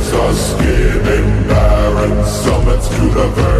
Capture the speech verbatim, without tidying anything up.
There's a skin and barren summits to the verge.